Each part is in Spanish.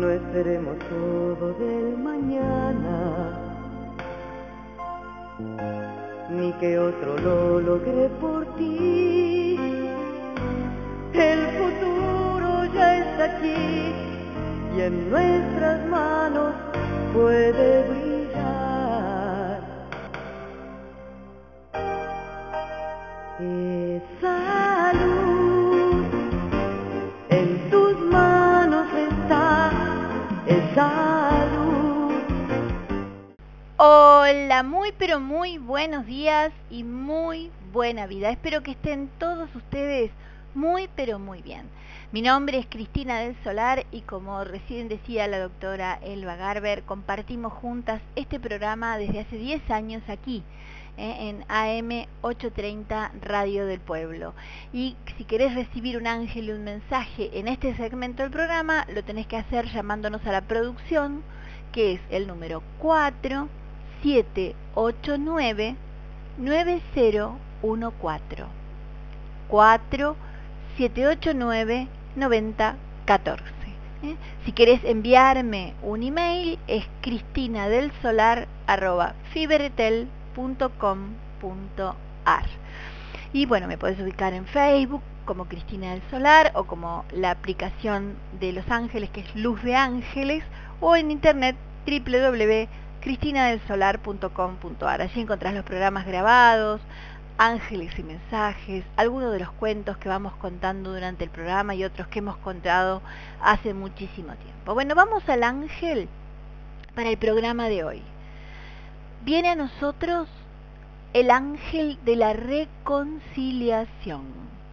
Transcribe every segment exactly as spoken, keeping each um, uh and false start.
No esperemos todo del mañana, ni que otro lo logre por ti. El futuro ya está aquí y en nuestras manos puede brillar. Esa luz en tus manos está, esa luz. Hola, muy pero muy buenos días y muy buena vida. Espero que estén todos ustedes muy pero muy bien. Mi nombre es Cristina del Solar y como recién decía la doctora Elba Garber, compartimos juntas este programa desde hace diez años aquí, eh, en A M ochocientos treinta Radio del Pueblo. Y si querés recibir un ángel y un mensaje en este segmento del programa, lo tenés que hacer llamándonos a la producción, que es el número cuatro siete ocho nueve nueve cero uno cuatro. cuatro siete ocho nueve nueve cero uno cuatro. ¿Eh? Si querés enviarme un email es cristinadelssolar arroba fibertel punto com punto ar. Y bueno, me podés ubicar en Facebook como Cristina del Solar o como la aplicación de Los Ángeles, que es Luz de Ángeles, o en internet w w w punto cristina del solar punto com punto ar. Allí encontrás los programas grabados, ángeles y mensajes, algunos de los cuentos que vamos contando durante el programa y otros que hemos contado hace muchísimo tiempo. Bueno, vamos al ángel para el programa de hoy. Viene a nosotros el ángel de la reconciliación.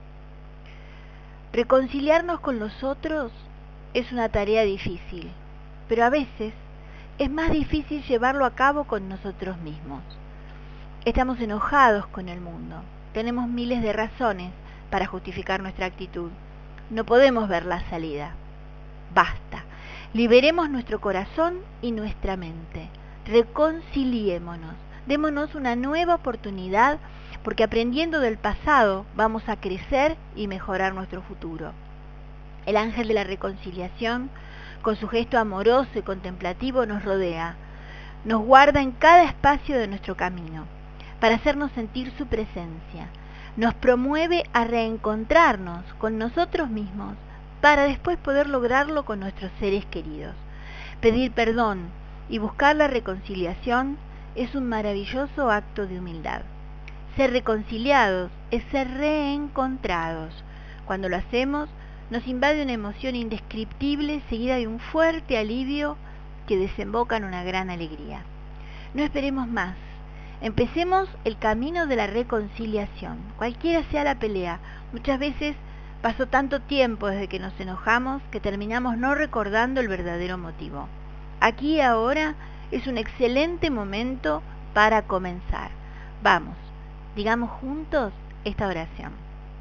Reconciliarnos con los otros es una tarea difícil, pero a veces es más difícil llevarlo a cabo con nosotros mismos. Estamos enojados con el mundo, tenemos miles de razones para justificar nuestra actitud. No podemos ver la salida. Basta. Liberemos nuestro corazón y nuestra mente. Reconciliémonos. Démonos una nueva oportunidad, porque aprendiendo del pasado vamos a crecer y mejorar nuestro futuro. El ángel de la reconciliación, con su gesto amoroso y contemplativo, nos rodea. Nos guarda en cada espacio de nuestro camino, para hacernos sentir su presencia. Nos promueve a reencontrarnos con nosotros mismos, para después poder lograrlo con nuestros seres queridos. Pedir perdón y buscar la reconciliación es un maravilloso acto de humildad. Ser reconciliados es ser reencontrados. Cuando lo hacemos, nos invade una emoción indescriptible seguida de un fuerte alivio que desemboca en una gran alegría. No esperemos más. Empecemos el camino de la reconciliación, cualquiera sea la pelea. Muchas veces pasó tanto tiempo desde que nos enojamos que terminamos no recordando el verdadero motivo. Aquí y ahora es un excelente momento para comenzar. Vamos, digamos juntos esta oración.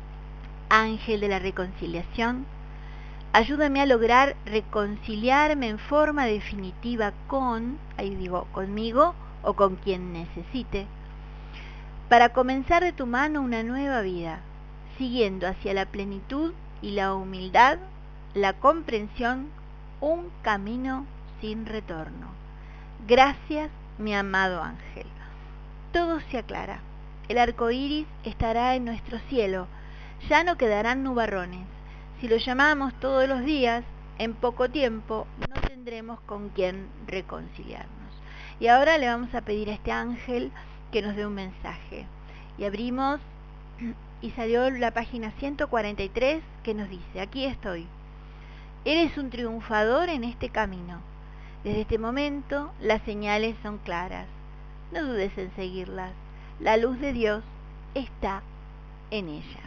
Ángel de la reconciliación, ayúdame a lograr reconciliarme en forma definitiva con, ahí digo, conmigo o con quien necesite, para comenzar de tu mano una nueva vida, siguiendo hacia la plenitud y la humildad, la comprensión, un camino sin retorno. Gracias, mi amado ángel. Todo se aclara. El arco iris estará en nuestro cielo. Ya no quedarán nubarrones. Si lo llamamos todos los días, en poco tiempo no tendremos con quién reconciliarnos. Y ahora le vamos a pedir a este ángel que nos dé un mensaje. Y abrimos y salió la página ciento cuarenta y tres que nos dice: aquí estoy. Eres un triunfador en este camino. Desde este momento las señales son claras. No dudes en seguirlas. La luz de Dios está en ella.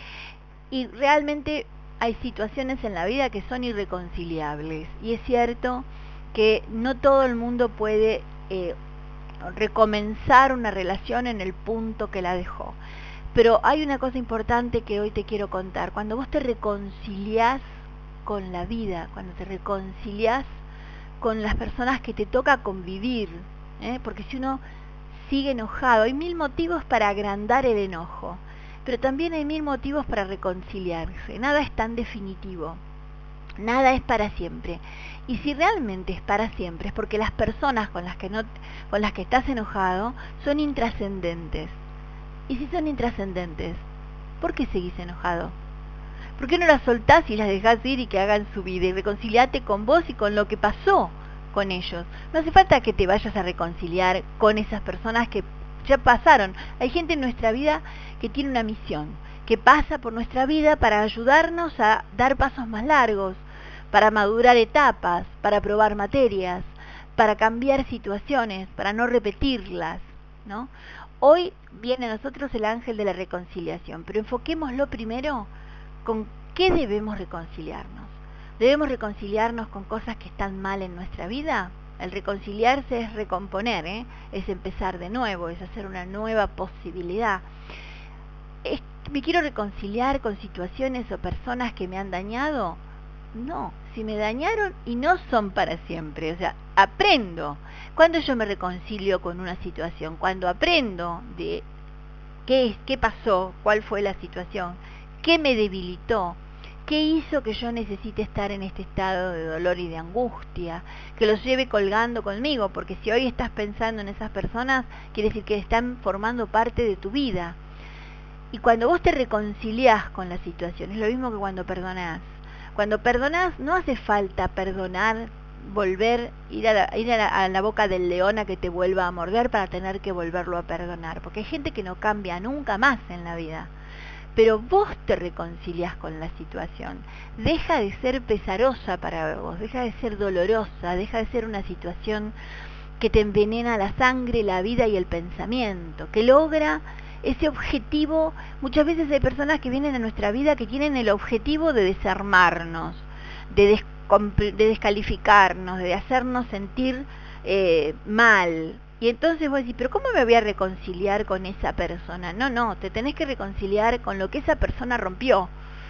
Y realmente hay situaciones en la vida que son irreconciliables. Y es cierto que no todo el mundo puede eh, recomenzar una relación en el punto que la dejó. Pero hay una cosa importante que hoy te quiero contar. Cuando vos te reconciliás con la vida, cuando te reconciliás con las personas que te toca convivir, ¿eh? Porque si uno sigue enojado, hay mil motivos para agrandar el enojo, pero también hay mil motivos para reconciliarse. Nada es tan definitivo. Nada es para siempre. Y si realmente es para siempre, es porque las personas con las que no, con las que estás enojado son intrascendentes. Y si son intrascendentes, ¿por qué seguís enojado? ¿Por qué no las soltás y las dejás ir y que hagan su vida? Y reconciliate con vos y con lo que pasó con ellos. No hace falta que te vayas a reconciliar con esas personas que ya pasaron. Hay gente en nuestra vida que tiene una misión, que pasa por nuestra vida para ayudarnos a dar pasos más largos, para madurar etapas, para probar materias, para cambiar situaciones, para no repetirlas, ¿no? Hoy viene a nosotros el ángel de la reconciliación, pero enfoquémoslo primero con qué debemos reconciliarnos. ¿Debemos reconciliarnos con cosas que están mal en nuestra vida? El reconciliarse es recomponer, ¿eh? Es empezar de nuevo, es hacer una nueva posibilidad. ¿Es, ¿Me quiero reconciliar con situaciones o personas que me han dañado? No, si me dañaron y no son para siempre, o sea, aprendo. Cuando yo me reconcilio con una situación, cuando aprendo de qué, qué pasó, cuál fue la situación, qué me debilitó, qué hizo que yo necesite estar en este estado de dolor y de angustia, que los lleve colgando conmigo, porque si hoy estás pensando en esas personas, quiere decir que están formando parte de tu vida. Y cuando vos te reconciliás con la situación, es lo mismo que cuando perdonás. Cuando perdonás, no hace falta perdonar, volver, ir, a la, ir a, la, a la boca del león a que te vuelva a morder para tener que volverlo a perdonar. Porque hay gente que no cambia nunca más en la vida. Pero vos te reconciliás con la situación. Deja de ser pesarosa para vos, deja de ser dolorosa, deja de ser una situación que te envenena la sangre, la vida y el pensamiento, que logra ese objetivo. Muchas veces hay personas que vienen a nuestra vida que tienen el objetivo de desarmarnos, de, de descalificarnos, de hacernos sentir eh, mal. Y entonces vos decís, pero ¿cómo me voy a reconciliar con esa persona? No, no, te tenés que reconciliar con lo que esa persona rompió,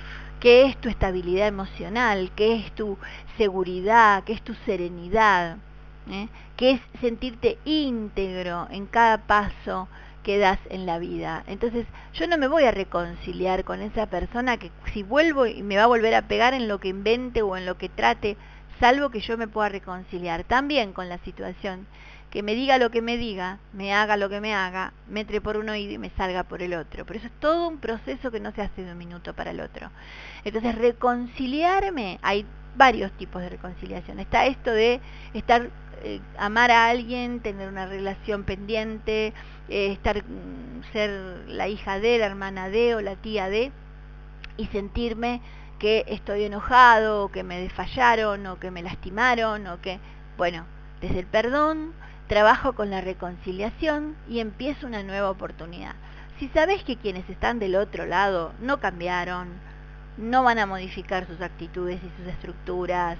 que es tu estabilidad emocional, que es tu seguridad, que es tu serenidad, ¿eh? Que es sentirte íntegro en cada paso que das en la vida. Entonces yo no me voy a reconciliar con esa persona que si vuelvo y me va a volver a pegar en lo que invente o en lo que trate, salvo que yo me pueda reconciliar también con la situación, que me diga lo que me diga, me haga lo que me haga, me entre por un oído y me salga por el otro. Pero eso es todo un proceso que no se hace de un minuto para el otro. Entonces reconciliarme, hay varios tipos de reconciliación. Está esto de estar, eh, amar a alguien, tener una relación pendiente, eh, estar, ser la hija de, la hermana de o la tía de, y sentirme que estoy enojado, o que me fallaron, o que me lastimaron, o que, bueno, desde el perdón trabajo con la reconciliación y empiezo una nueva oportunidad. Si sabes que quienes están del otro lado no cambiaron, no van a modificar sus actitudes y sus estructuras,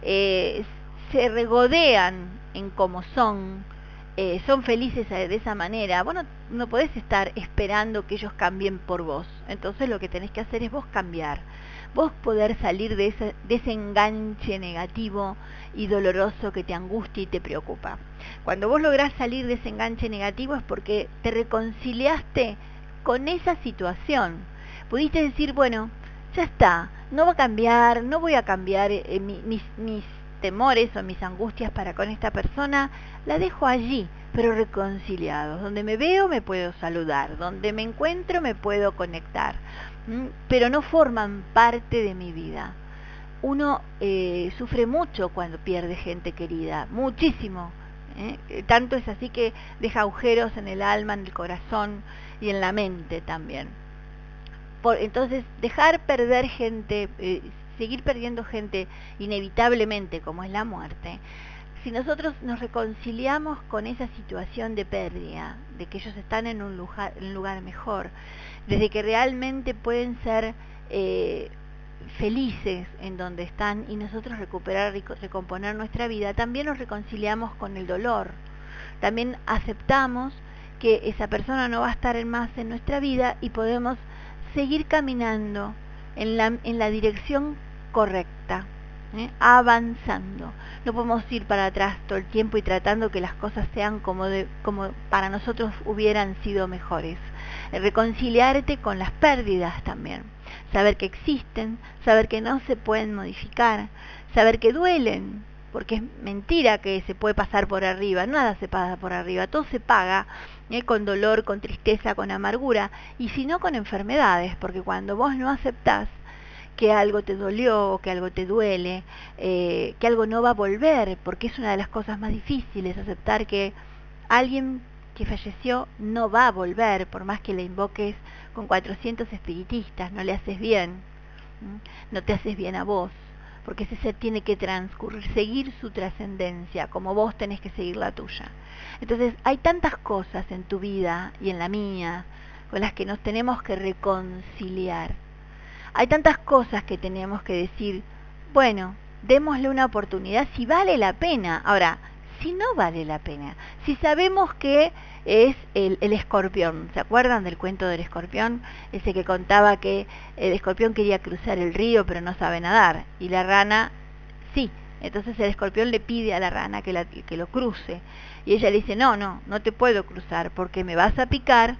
eh, se regodean en cómo son, eh, son felices de esa manera, vos no, no podés estar esperando que ellos cambien por vos. Entonces lo que tenés que hacer es vos cambiar, vos poder salir de ese, de ese enganche negativo y doloroso que te angustia y te preocupa. Cuando vos lográs salir de ese enganche negativo es porque te reconciliaste con esa situación. Pudiste decir, bueno, ya está, no va a cambiar, no voy a cambiar eh, mi, mis, mis temores o mis angustias para con esta persona, la dejo allí, pero reconciliados. Donde me veo me puedo saludar, donde me encuentro me puedo conectar, ¿m? Pero no forman parte de mi vida. Uno eh, sufre mucho cuando pierde gente querida, muchísimo. ¿eh? Tanto es así que deja agujeros en el alma, en el corazón y en la mente también. Por, entonces, dejar perder gente, eh, seguir perdiendo gente inevitablemente, como es la muerte, si nosotros nos reconciliamos con esa situación de pérdida, de que ellos están en un lugar, en un lugar mejor, desde que realmente pueden ser eh, felices en donde están y nosotros recuperar y recomponer nuestra vida, también nos reconciliamos con el dolor, también aceptamos que esa persona no va a estar más en nuestra vida y podemos seguir caminando en la, en la dirección correcta, ¿eh? Avanzando. No podemos ir para atrás todo el tiempo y tratando que las cosas sean como, de, como para nosotros hubieran sido mejores. Reconciliarte con las pérdidas también. saber que existen, saber que no se pueden modificar, saber que duelen, porque es mentira que se puede pasar por arriba, nada se pasa por arriba, todo se paga ¿eh? con dolor, con tristeza, con amargura, y si no con enfermedades, porque cuando vos no aceptás que algo te dolió, que algo te duele, eh, que algo no va a volver, porque es una de las cosas más difíciles, aceptar que alguien que falleció no va a volver, por más que le invoques con cuatrocientos espiritistas, no le haces bien, ¿m? no te haces bien a vos, porque ese ser tiene que transcurrir, seguir su trascendencia, como vos tenés que seguir la tuya. Entonces hay tantas cosas en tu vida y en la mía con las que nos tenemos que reconciliar. Hay tantas cosas que tenemos que decir, bueno, démosle una oportunidad si vale la pena. Ahora, si no vale la pena, si sabemos que es el, el escorpión, ¿se acuerdan del cuento del escorpión? Ese que contaba que el escorpión quería cruzar el río pero no sabe nadar, y la rana sí. Entonces el escorpión le pide a la rana que, la, que lo cruce, y ella le dice, no, no, no te puedo cruzar porque me vas a picar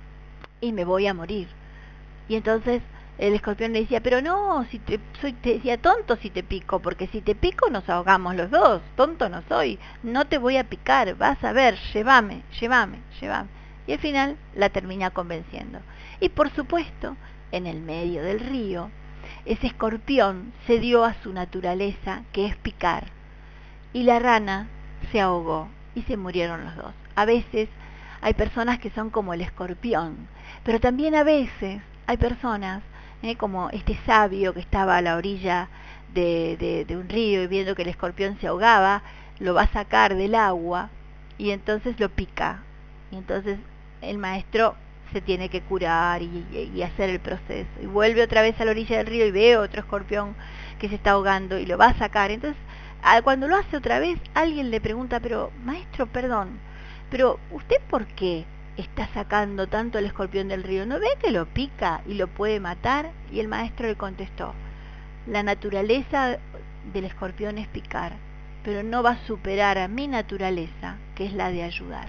y me voy a morir. Y entonces el escorpión le decía, pero no, si te, soy, te decía tonto si te pico, porque si te pico nos ahogamos los dos, tonto no soy, no te voy a picar, vas a ver, llévame, llévame, llévame. Y al final la termina convenciendo. Y por supuesto, en el medio del río, ese escorpión cedió a su naturaleza, que es picar, y la rana se ahogó y se murieron los dos. A veces hay personas que son como el escorpión, pero también a veces hay personas, eh, como este sabio que estaba a la orilla de, de, de un río y viendo que el escorpión se ahogaba, lo va a sacar del agua y entonces lo pica. Y entonces el maestro se tiene que curar y, y hacer el proceso. Y vuelve otra vez a la orilla del río y ve otro escorpión que se está ahogando y lo va a sacar. Entonces, cuando lo hace otra vez, alguien le pregunta, pero maestro, perdón, pero ¿usted por qué está sacando tanto el escorpión del río? ¿No ve que lo pica y lo puede matar? Y el maestro le contestó, la naturaleza del escorpión es picar, pero no va a superar a mi naturaleza, que es la de ayudar.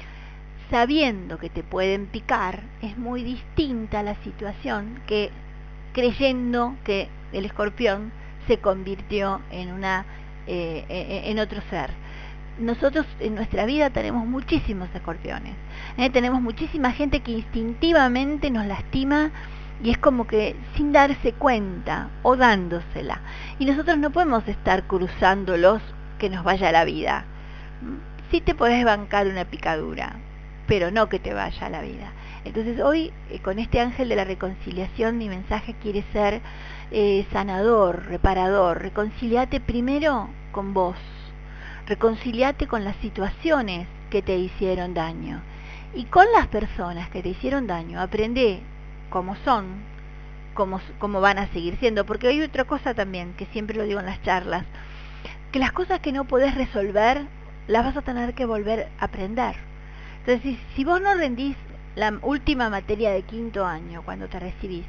Sabiendo que te pueden picar, es muy distinta la situación que creyendo que el escorpión se convirtió en una eh, en otro ser. Nosotros en nuestra vida tenemos muchísimos escorpiones, ¿eh? Tenemos muchísima gente que instintivamente nos lastima y es como que sin darse cuenta o dándosela, y nosotros no podemos estar cruzándolos que nos vaya la vida. Sí te podés bancar una picadura, pero no que te vaya la vida. Entonces hoy eh, con este ángel de la reconciliación mi mensaje quiere ser eh, sanador, reparador. Reconciliate primero con vos, reconciliate con las situaciones que te hicieron daño y con las personas que te hicieron daño. Aprende cómo son, cómo, cómo van a seguir siendo, porque hay otra cosa también que siempre lo digo en las charlas, que las cosas que no podés resolver las vas a tener que volver a aprender. Entonces, si, si vos no rendís la última materia de quinto año cuando te recibís,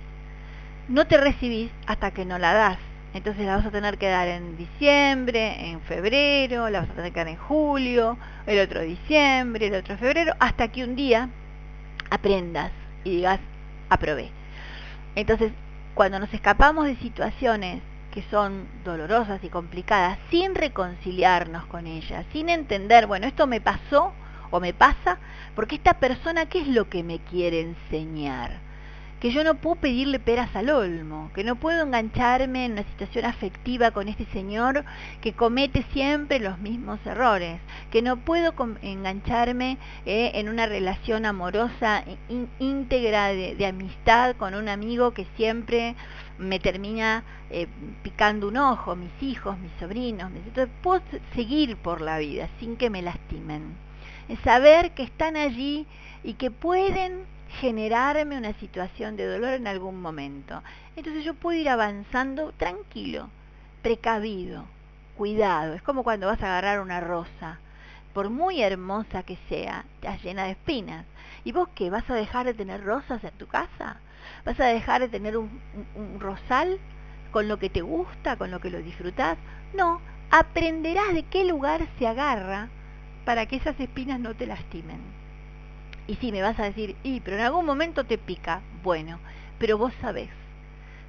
no te recibís hasta que no la das. Entonces la vas a tener que dar en diciembre, en febrero, la vas a tener que dar en julio, el otro diciembre, el otro febrero, hasta que un día aprendas y digas, aprobé. Entonces, cuando nos escapamos de situaciones que son dolorosas y complicadas, sin reconciliarnos con ellas, sin entender, bueno, esto me pasó o me pasa, porque esta persona, ¿qué es lo que me quiere enseñar? Que yo no puedo pedirle peras al olmo, que no puedo engancharme en una situación afectiva con este señor que comete siempre los mismos errores, que no puedo engancharme eh, en una relación amorosa in, íntegra de, de amistad con un amigo que siempre me termina eh, picando un ojo, mis hijos, mis sobrinos. Mis... Entonces puedo seguir por la vida sin que me lastimen. Es saber que están allí y que pueden generarme una situación de dolor en algún momento. Entonces yo puedo ir avanzando tranquilo, precavido, cuidado. Es como cuando vas a agarrar una rosa, por muy hermosa que sea, está llena de espinas. ¿Y vos qué? ¿Vas a dejar de tener rosas en tu casa? ¿Vas a dejar de tener un, un, un rosal con lo que te gusta, con lo que lo disfrutás? No, aprenderás de qué lugar se agarra para que esas espinas no te lastimen. Y sí, me vas a decir, y pero en algún momento te pica. Bueno, pero vos sabés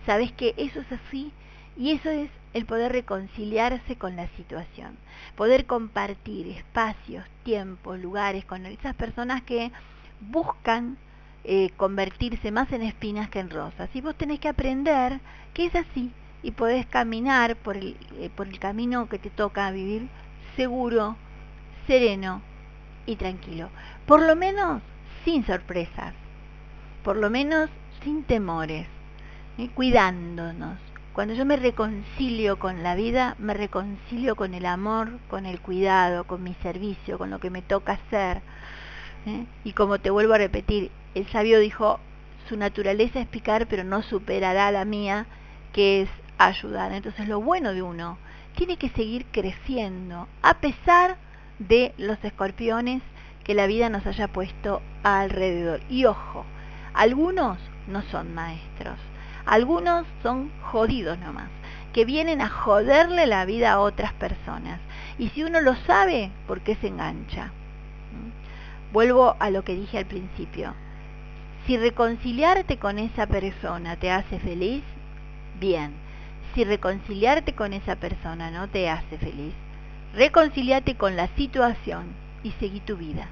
sabes que eso es así y eso es el poder reconciliarse con la situación, poder compartir espacios, tiempos, lugares con esas personas que buscan eh, convertirse más en espinas que en rosas. Y vos tenés que aprender que es así y podés caminar por el, eh, por el camino que te toca vivir seguro, sereno y tranquilo. Por lo menos sin sorpresas, por lo menos sin temores, ¿eh? Cuidándonos. Cuando yo me reconcilio con la vida, me reconcilio con el amor, con el cuidado, con mi servicio, con lo que me toca hacer. ¿eh? Y como te vuelvo a repetir, el sabio dijo, su naturaleza es picar, pero no superará la mía, que es ayudar. Entonces lo bueno de uno tiene que seguir creciendo, a pesar de los escorpiones que la vida nos haya puesto alrededor. Y ojo, algunos no son maestros, algunos son jodidos nomás, que vienen a joderle la vida a otras personas. Y si uno lo sabe, ¿por qué se engancha? ¿Mm? Vuelvo a lo que dije al principio. Si reconciliarte con esa persona te hace feliz, bien. Si reconciliarte con esa persona no te hace feliz, reconciliate con la situación y seguí tu vida.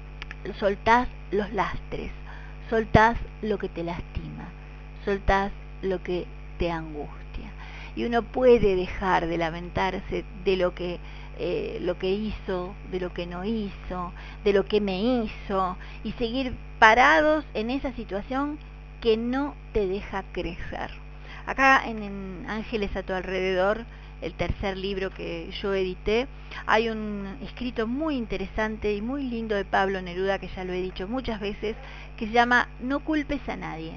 Soltás los lastres, soltás lo que te lastima, soltás lo que te angustia. Y uno puede dejar de lamentarse de lo que, eh, lo que hizo, de lo que no hizo, de lo que me hizo, y seguir parados en esa situación que no te deja crecer. Acá en, en Ángeles a tu alrededor, el tercer libro que yo edité, hay un escrito muy interesante y muy lindo de Pablo Neruda, que ya lo he dicho muchas veces, que se llama No culpes a nadie.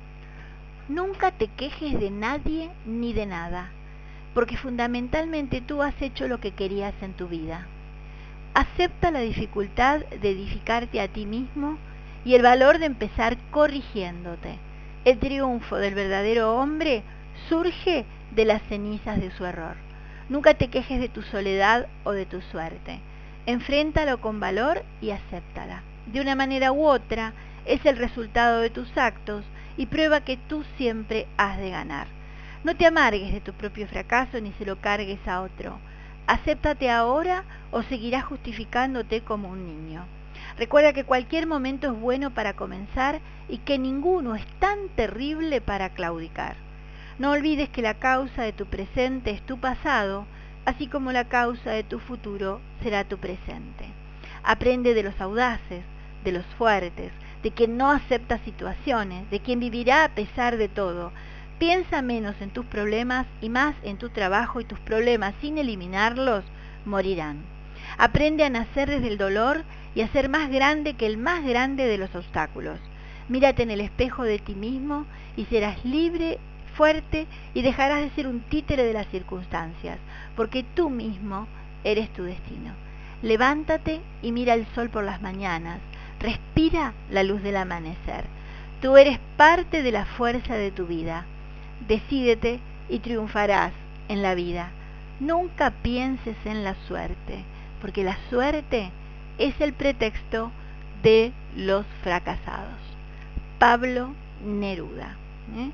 Nunca te quejes de nadie ni de nada, porque fundamentalmente tú has hecho lo que querías en tu vida. Acepta la dificultad de edificarte a ti mismo y el valor de empezar corrigiéndote. El triunfo del verdadero hombre surge de las cenizas de su error. Nunca te quejes de tu soledad o de tu suerte. Enfréntalo con valor y acéptala. De una manera u otra, es el resultado de tus actos y prueba que tú siempre has de ganar. No te amargues de tu propio fracaso ni se lo cargues a otro. Acéptate ahora o seguirás justificándote como un niño. Recuerda que cualquier momento es bueno para comenzar y que ninguno es tan terrible para claudicar. No olvides que la causa de tu presente es tu pasado, así como la causa de tu futuro será tu presente. Aprende de los audaces, de los fuertes, de quien no acepta situaciones, de quien vivirá a pesar de todo. Piensa menos en tus problemas y más en tu trabajo, y tus problemas, sin eliminarlos, morirán. Aprende a nacer desde el dolor y a ser más grande que el más grande de los obstáculos. Mírate en el espejo de ti mismo y serás libre, fuerte, y dejarás de ser un títere de las circunstancias, porque tú mismo eres tu destino. Levántate y mira el sol por las mañanas. Respira la luz del amanecer. Tú eres parte de la fuerza de tu vida. Decídete y triunfarás en la vida. Nunca pienses en la suerte, porque la suerte es el pretexto de los fracasados. Pablo Neruda. ¿eh?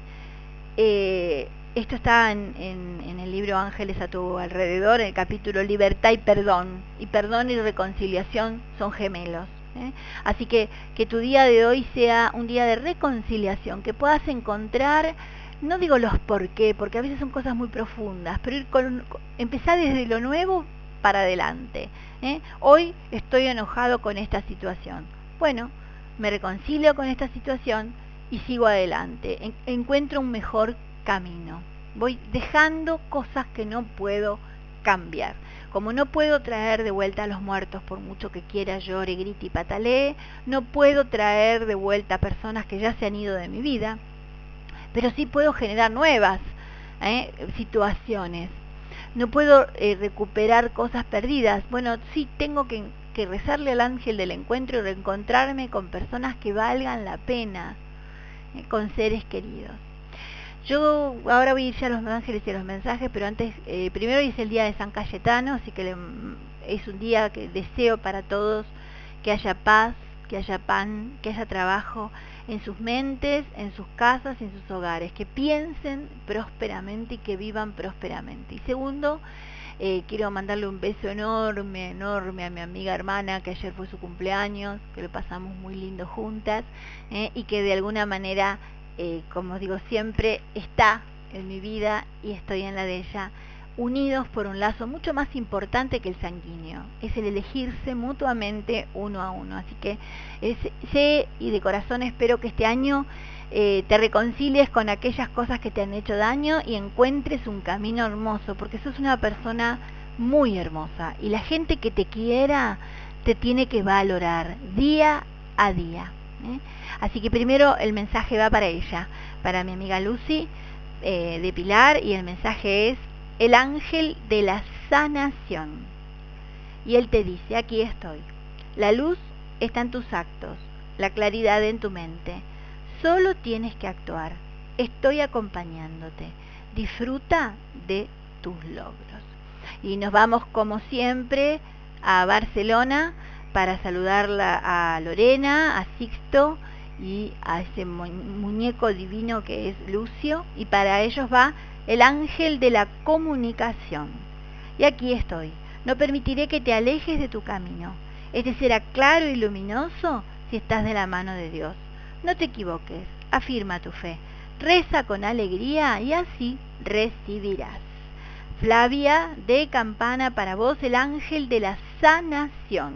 Eh, esto está en, en, en el libro Ángeles a tu alrededor, en el capítulo Libertad y Perdón. Y perdón y reconciliación son gemelos. ¿eh? Así que que tu día de hoy sea un día de reconciliación, que puedas encontrar, no digo los por qué, porque a veces son cosas muy profundas, pero ir con, empezar desde lo nuevo para adelante. ¿eh? Hoy estoy enojado con esta situación. Bueno, me reconcilio con esta situación y sigo adelante. En, encuentro un mejor camino. Voy dejando cosas que no puedo cambiar. Como no puedo traer de vuelta a los muertos por mucho que quiera, llore, grite y patalee, no puedo traer de vuelta a personas que ya se han ido de mi vida, pero sí puedo generar nuevas ¿eh? situaciones. No puedo eh, recuperar cosas perdidas. Bueno, sí tengo que, que rezarle al ángel del encuentro y reencontrarme con personas que valgan la pena, eh, con seres queridos. Yo ahora voy a ir ya a los ángeles y a los mensajes, pero antes, eh, primero es el día de San Cayetano, así que le, es un día que deseo para todos que haya paz, que haya pan, que haya trabajo en sus mentes, en sus casas y en sus hogares, que piensen prósperamente y que vivan prósperamente. Y segundo, eh, quiero mandarle un beso enorme, enorme a mi amiga hermana, que ayer fue su cumpleaños, que lo pasamos muy lindo juntas, eh, y que de alguna manera, eh, como digo siempre, está en mi vida y estoy en la de ella, unidos por un lazo mucho más importante que el sanguíneo, es el elegirse mutuamente uno a uno. Así que es, sé y de corazón espero que este año eh, te reconcilies con aquellas cosas que te han hecho daño y encuentres un camino hermoso, porque sos una persona muy hermosa y la gente que te quiera te tiene que valorar día a día, ¿eh? Así que primero el mensaje va para ella, para mi amiga Lucy eh, de Pilar, y el mensaje es: el ángel de la sanación. Y él te dice: aquí estoy. La luz está en tus actos, la claridad en tu mente. Solo tienes que actuar. Estoy acompañándote. Disfruta de tus logros. Y nos vamos como siempre a Barcelona para saludarla a Lorena, a Sixto y a ese muñeco divino que es Lucio, y para ellos va el ángel de la comunicación. Y aquí estoy. No permitiré que te alejes de tu camino. Este será claro y luminoso si estás de la mano de Dios. No te equivoques, afirma tu fe, reza con alegría y así recibirás. Flavia de Campana, para vos el ángel de la sanación.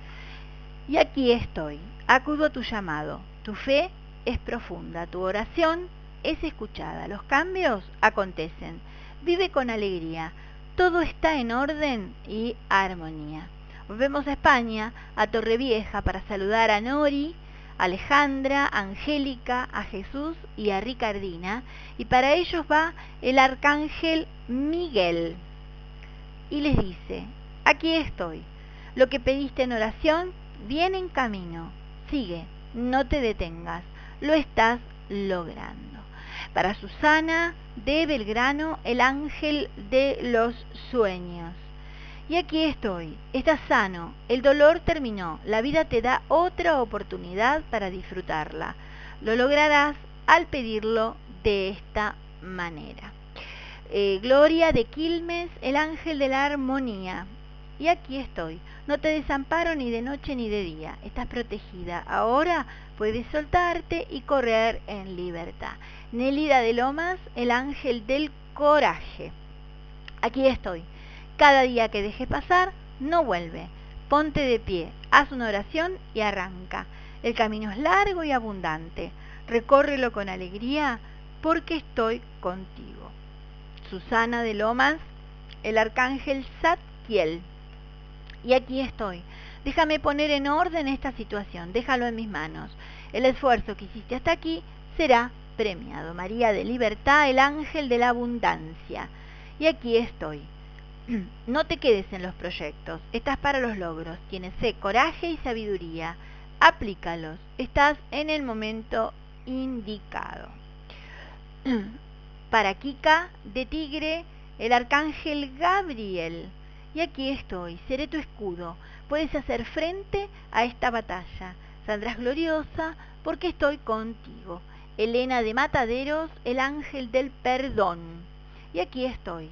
Y aquí estoy, acudo a tu llamado. Tu fe es profunda, tu oración es escuchada, los cambios acontecen. Vive con alegría, todo está en orden y armonía. Volvemos a España, a Torrevieja, para saludar a Nori, a Alejandra, a Angélica, a Jesús y a Ricardina, y para ellos va el arcángel Miguel. Y les dice: aquí estoy, lo que pediste en oración viene en camino, sigue, no te detengas, lo estás logrando. Para Susana de Belgrano, el ángel de los sueños. Y aquí estoy, estás sano, el dolor terminó, la vida te da otra oportunidad para disfrutarla. Lo lograrás al pedirlo de esta manera. Eh, Gloria de Quilmes, el ángel de la armonía. Y aquí estoy, no te desamparo ni de noche ni de día, estás protegida, ahora puedes soltarte y correr en libertad. Nelida de Lomas, el ángel del coraje. Aquí estoy, cada día que dejes pasar, no vuelve, ponte de pie, haz una oración y arranca. El camino es largo y abundante, recórrelo con alegría porque estoy contigo. Susana de Lomas, el arcángel Zadkiel. Y aquí estoy. Déjame poner en orden esta situación, déjalo en mis manos. El esfuerzo que hiciste hasta aquí será premiado. María de Libertad, el ángel de la abundancia. Y aquí estoy. No te quedes en los proyectos, estás para los logros. Tienes fe, coraje y sabiduría. Aplícalos, estás en el momento indicado. Para Kika de Tigre, el arcángel Gabriel. Y aquí estoy, seré tu escudo. Puedes hacer frente a esta batalla. Saldrás gloriosa porque estoy contigo. Elena de Mataderos, el ángel del perdón. Y aquí estoy.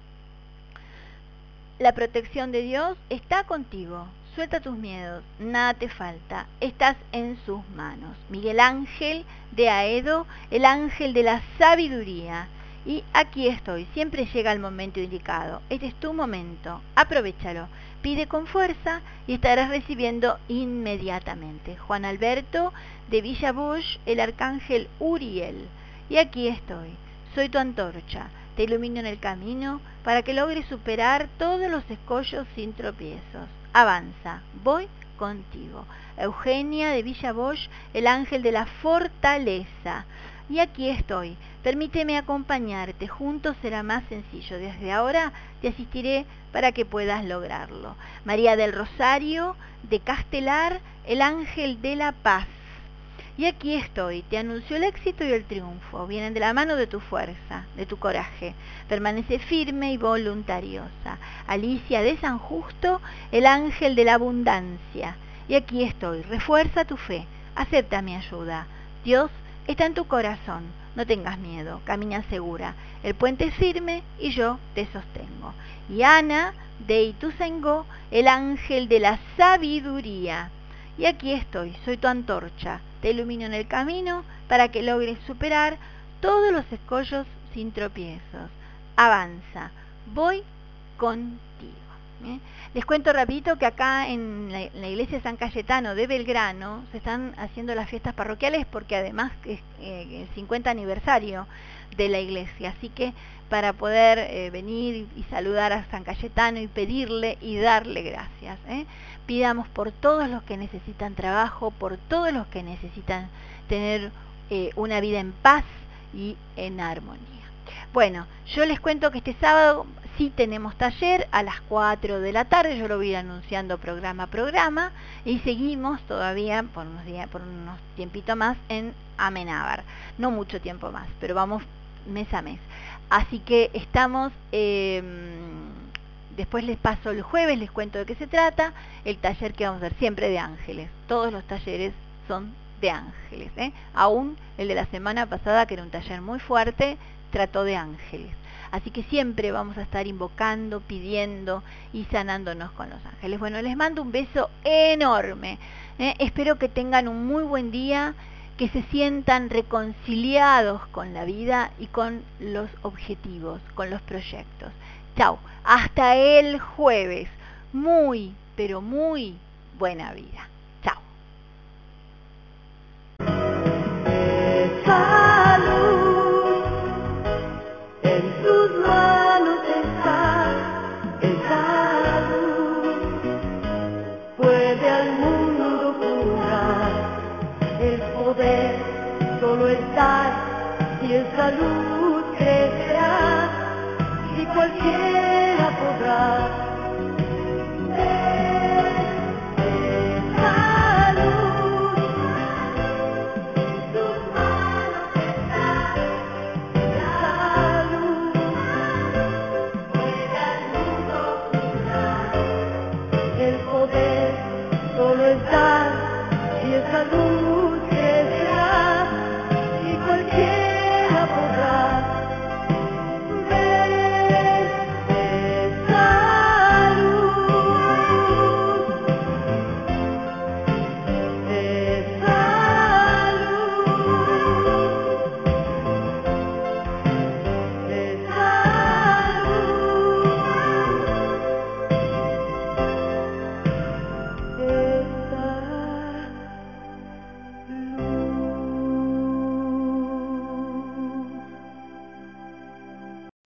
La protección de Dios está contigo. Suelta tus miedos, nada te falta, estás en sus manos. Miguel Ángel de Aedo, el ángel de la sabiduría. Y aquí estoy, siempre llega el momento indicado. Este es tu momento, aprovéchalo. Pide con fuerza y estarás recibiendo inmediatamente. Juan Alberto de Villa Bosch, el arcángel Uriel. Y aquí estoy, soy tu antorcha. Te ilumino en el camino para que logres superar todos los escollos sin tropiezos. Avanza, voy contigo. Eugenia de Villa Bosch, el ángel de la fortaleza. Y aquí estoy, permíteme acompañarte, juntos será más sencillo. Desde ahora te asistiré para que puedas lograrlo. María del Rosario de Castelar, el ángel de la paz. Y aquí estoy, te anuncio el éxito y el triunfo, vienen de la mano de tu fuerza, de tu coraje. Permanece firme y voluntariosa. Alicia de San Justo, el ángel de la abundancia. Y aquí estoy, refuerza tu fe, acepta mi ayuda. Dios está en tu corazón, no tengas miedo, camina segura. El puente es firme y yo te sostengo. Y Ana, Dei Tusengo, el ángel de la sabiduría. Y aquí estoy, soy tu antorcha, te ilumino en el camino para que logres superar todos los escollos sin tropiezos. Avanza, voy contigo. ¿eh? Les cuento rapidito que acá en la, en la iglesia de San Cayetano de Belgrano se están haciendo las fiestas parroquiales porque además es eh, el cincuenta aniversario de la iglesia, así que para poder eh, venir y saludar a San Cayetano y pedirle y darle gracias. ¿eh? Pidamos por todos los que necesitan trabajo, por todos los que necesitan tener eh, una vida en paz y en armonía. Bueno, yo les cuento que este sábado sí tenemos taller a las cuatro de la tarde, yo lo voy a ir anunciando programa a programa, y seguimos todavía por unos días, por unos tiempito más en Amenábar, no mucho tiempo más, pero vamos mes a mes. Así que estamos, eh, después les paso el jueves, les cuento de qué se trata, el taller que vamos a hacer siempre de ángeles, todos los talleres son de ángeles, ¿eh? Aún el de la semana pasada, que era un taller muy fuerte, trató de ángeles. Así que siempre vamos a estar invocando, pidiendo y sanándonos con los ángeles. Bueno, les mando un beso enorme. ¿eh? Espero que tengan un muy buen día, que se sientan reconciliados con la vida y con los objetivos, con los proyectos. Chao, hasta el jueves. Muy, pero muy buena vida. Chao. En tus manos está esa luz, puede al mundo curar, el poder solo está y esa luz